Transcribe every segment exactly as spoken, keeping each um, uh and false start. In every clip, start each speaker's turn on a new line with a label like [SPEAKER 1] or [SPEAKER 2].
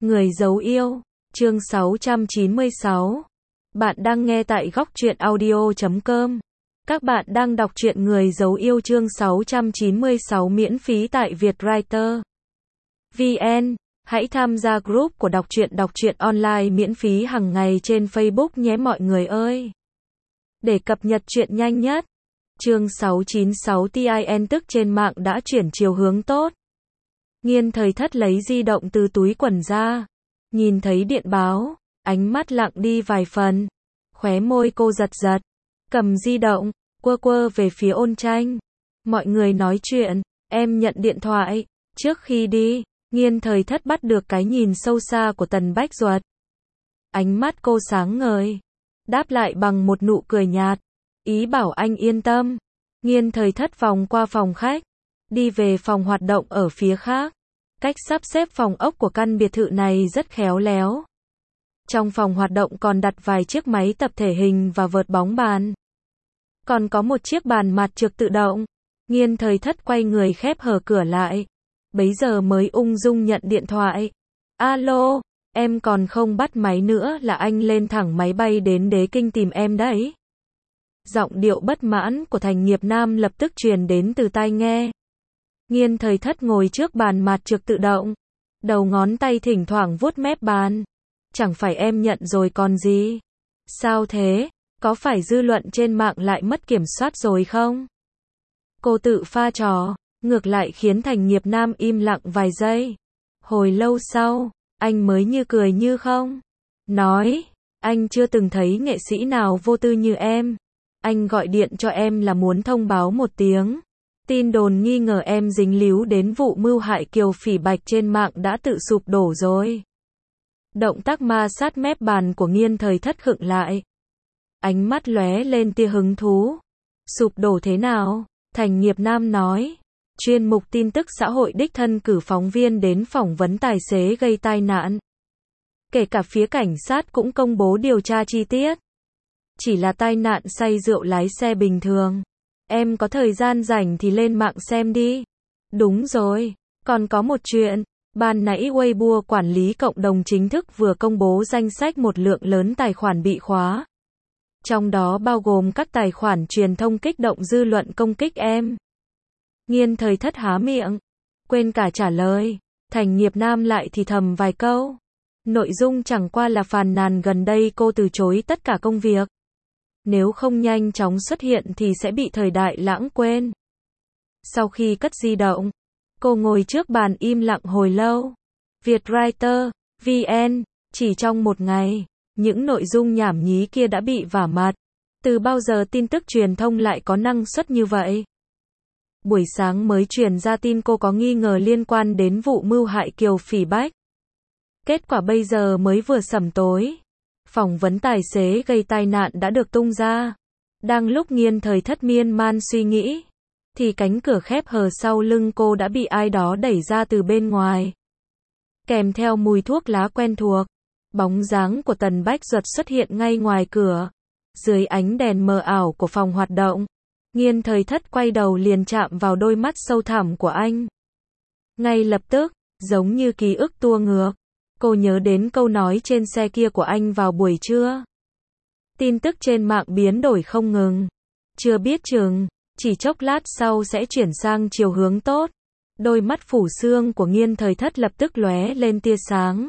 [SPEAKER 1] Người dấu yêu, chương sáu trăm chín mươi sáu. Bạn đang nghe tại góc truyện audio chấm com. Các bạn đang đọc truyện Người dấu yêu chương sáu trăm chín mươi sáu miễn phí tại Vietwriter. vê en. Hãy tham gia group của đọc truyện đọc truyện online miễn phí hàng ngày trên Facebook nhé mọi người ơi. Để cập nhật truyện nhanh nhất. Chương sáu trăm chín mươi sáu tin tức trên mạng đã chuyển chiều hướng tốt. Nghiên thời thất lấy di động từ túi quần ra. Nhìn thấy điện báo, ánh mắt lặng đi vài phần. Khóe môi cô giật giật. Cầm di động, quơ quơ về phía Ôn Tranh. Mọi người nói chuyện, em nhận điện thoại. Trước khi đi, Nghiên thời thất bắt được cái nhìn sâu xa của Tần Bách Duật. Ánh mắt cô sáng ngời. Đáp lại bằng một nụ cười nhạt. Ý bảo anh yên tâm. Nghiên thời thất vòng qua phòng khách. Đi về phòng hoạt động ở phía khác. Cách sắp xếp phòng ốc của căn biệt thự này rất khéo léo. Trong phòng hoạt động còn đặt vài chiếc máy tập thể hình và vợt bóng bàn. Còn có một chiếc bàn mặt trượt tự động. Nghiên thời thất quay người khép hờ cửa lại. Bấy giờ mới ung dung nhận điện thoại. Alo, em còn không bắt máy nữa là anh lên thẳng máy bay đến Đế Kinh tìm em đấy. Giọng điệu bất mãn của Thành Nghiệp Nam lập tức truyền đến từ tai nghe. Nghiên thời thất ngồi trước bàn mặt trượt tự động. Đầu ngón tay thỉnh thoảng vuốt mép bàn. Chẳng phải em nhận rồi còn gì. Sao thế, có phải dư luận trên mạng lại mất kiểm soát rồi không? Cô tự pha trò, ngược lại khiến Thành Nghiệp Nam im lặng vài giây. Hồi lâu sau, anh mới như cười như không. Nói, anh chưa từng thấy nghệ sĩ nào vô tư như em. Anh gọi điện cho em là muốn thông báo một tiếng. Tin đồn nghi ngờ em dính líu đến vụ mưu hại Kiều Phỉ Bạch trên mạng đã tự sụp đổ rồi. Động tác ma sát mép bàn của Nghiên thời thất khựng lại. Ánh mắt lóe lên tia hứng thú. Sụp đổ thế nào? Thành Nghiệp Nam nói. Chuyên mục tin tức xã hội đích thân cử phóng viên đến phỏng vấn tài xế gây tai nạn. Kể cả phía cảnh sát cũng công bố điều tra chi tiết. Chỉ là tai nạn say rượu lái xe bình thường. Em có thời gian rảnh thì lên mạng xem đi. Đúng rồi, còn có một chuyện. Ban nãy Weibo quản lý cộng đồng chính thức vừa công bố danh sách một lượng lớn tài khoản bị khóa. Trong đó bao gồm các tài khoản truyền thông kích động dư luận công kích em. Nghiên thời thất há miệng. Quên cả trả lời. Thành Nghiệp Nam lại thì thầm vài câu. Nội dung chẳng qua là phàn nàn gần đây cô từ chối tất cả công việc. Nếu không nhanh chóng xuất hiện thì sẽ bị thời đại lãng quên. Sau khi cất di động, cô ngồi trước bàn im lặng hồi lâu. Vietwriter, vê en, chỉ trong một ngày, những nội dung nhảm nhí kia đã bị vả mặt. Từ bao giờ tin tức truyền thông lại có năng suất như vậy? Buổi sáng mới truyền ra tin cô có nghi ngờ liên quan đến vụ mưu hại Kiều Phỉ Bạch. Kết quả bây giờ mới vừa sẩm tối. Phỏng vấn tài xế gây tai nạn đã được tung ra. Đang lúc Nghiên thời thất miên man suy nghĩ, thì cánh cửa khép hờ sau lưng cô đã bị ai đó đẩy ra từ bên ngoài. Kèm theo mùi thuốc lá quen thuộc, bóng dáng của Tần Bách Duật xuất hiện ngay ngoài cửa. Dưới ánh đèn mờ ảo của phòng hoạt động, Nghiên thời thất quay đầu liền chạm vào đôi mắt sâu thẳm của anh. Ngay lập tức, giống như ký ức tua ngược. Cô nhớ đến câu nói trên xe kia của anh vào buổi trưa. Tin tức trên mạng biến đổi không ngừng. Chưa biết chừng, chỉ chốc lát sau sẽ chuyển sang chiều hướng tốt. Đôi mắt phủ sương của Nghiên thời thất lập tức lóe lên tia sáng.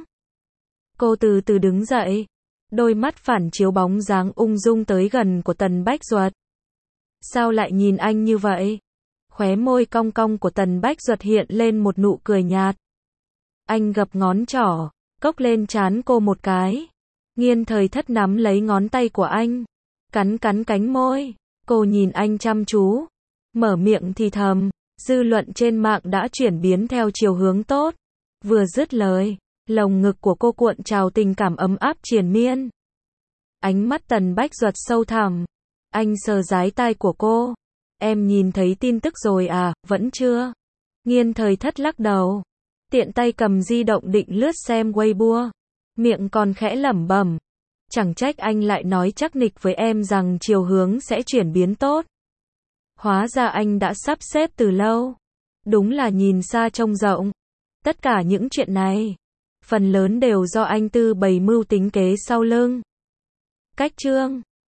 [SPEAKER 1] Cô từ từ đứng dậy. Đôi mắt phản chiếu bóng dáng ung dung tới gần của Tần Bách Duật. Sao lại nhìn anh như vậy? Khóe môi cong cong của Tần Bách Duật hiện lên một nụ cười nhạt. Anh gập ngón trỏ, cốc lên trán cô một cái. Nghiên thời thất nắm lấy ngón tay của anh, cắn cắn cánh môi. Cô nhìn anh chăm chú, mở miệng thì thầm. Dư luận trên mạng đã chuyển biến theo chiều hướng tốt. Vừa dứt lời, lồng ngực của cô cuộn trào tình cảm ấm áp triền miên. Ánh mắt Tần Bách Duật sâu thẳm. Anh sờ dái tai của cô. Em nhìn thấy tin tức rồi à? Vẫn chưa? Nghiên thời thất lắc đầu. Tiện tay cầm di động định lướt xem Weibo. Miệng còn khẽ lẩm bẩm. Chẳng trách anh lại nói chắc nịch với em rằng chiều hướng sẽ chuyển biến tốt. Hóa ra anh đã sắp xếp từ lâu. Đúng là nhìn xa trông rộng. Tất cả những chuyện này, phần lớn đều do anh Tư bày mưu tính kế sau lưng. Cách chương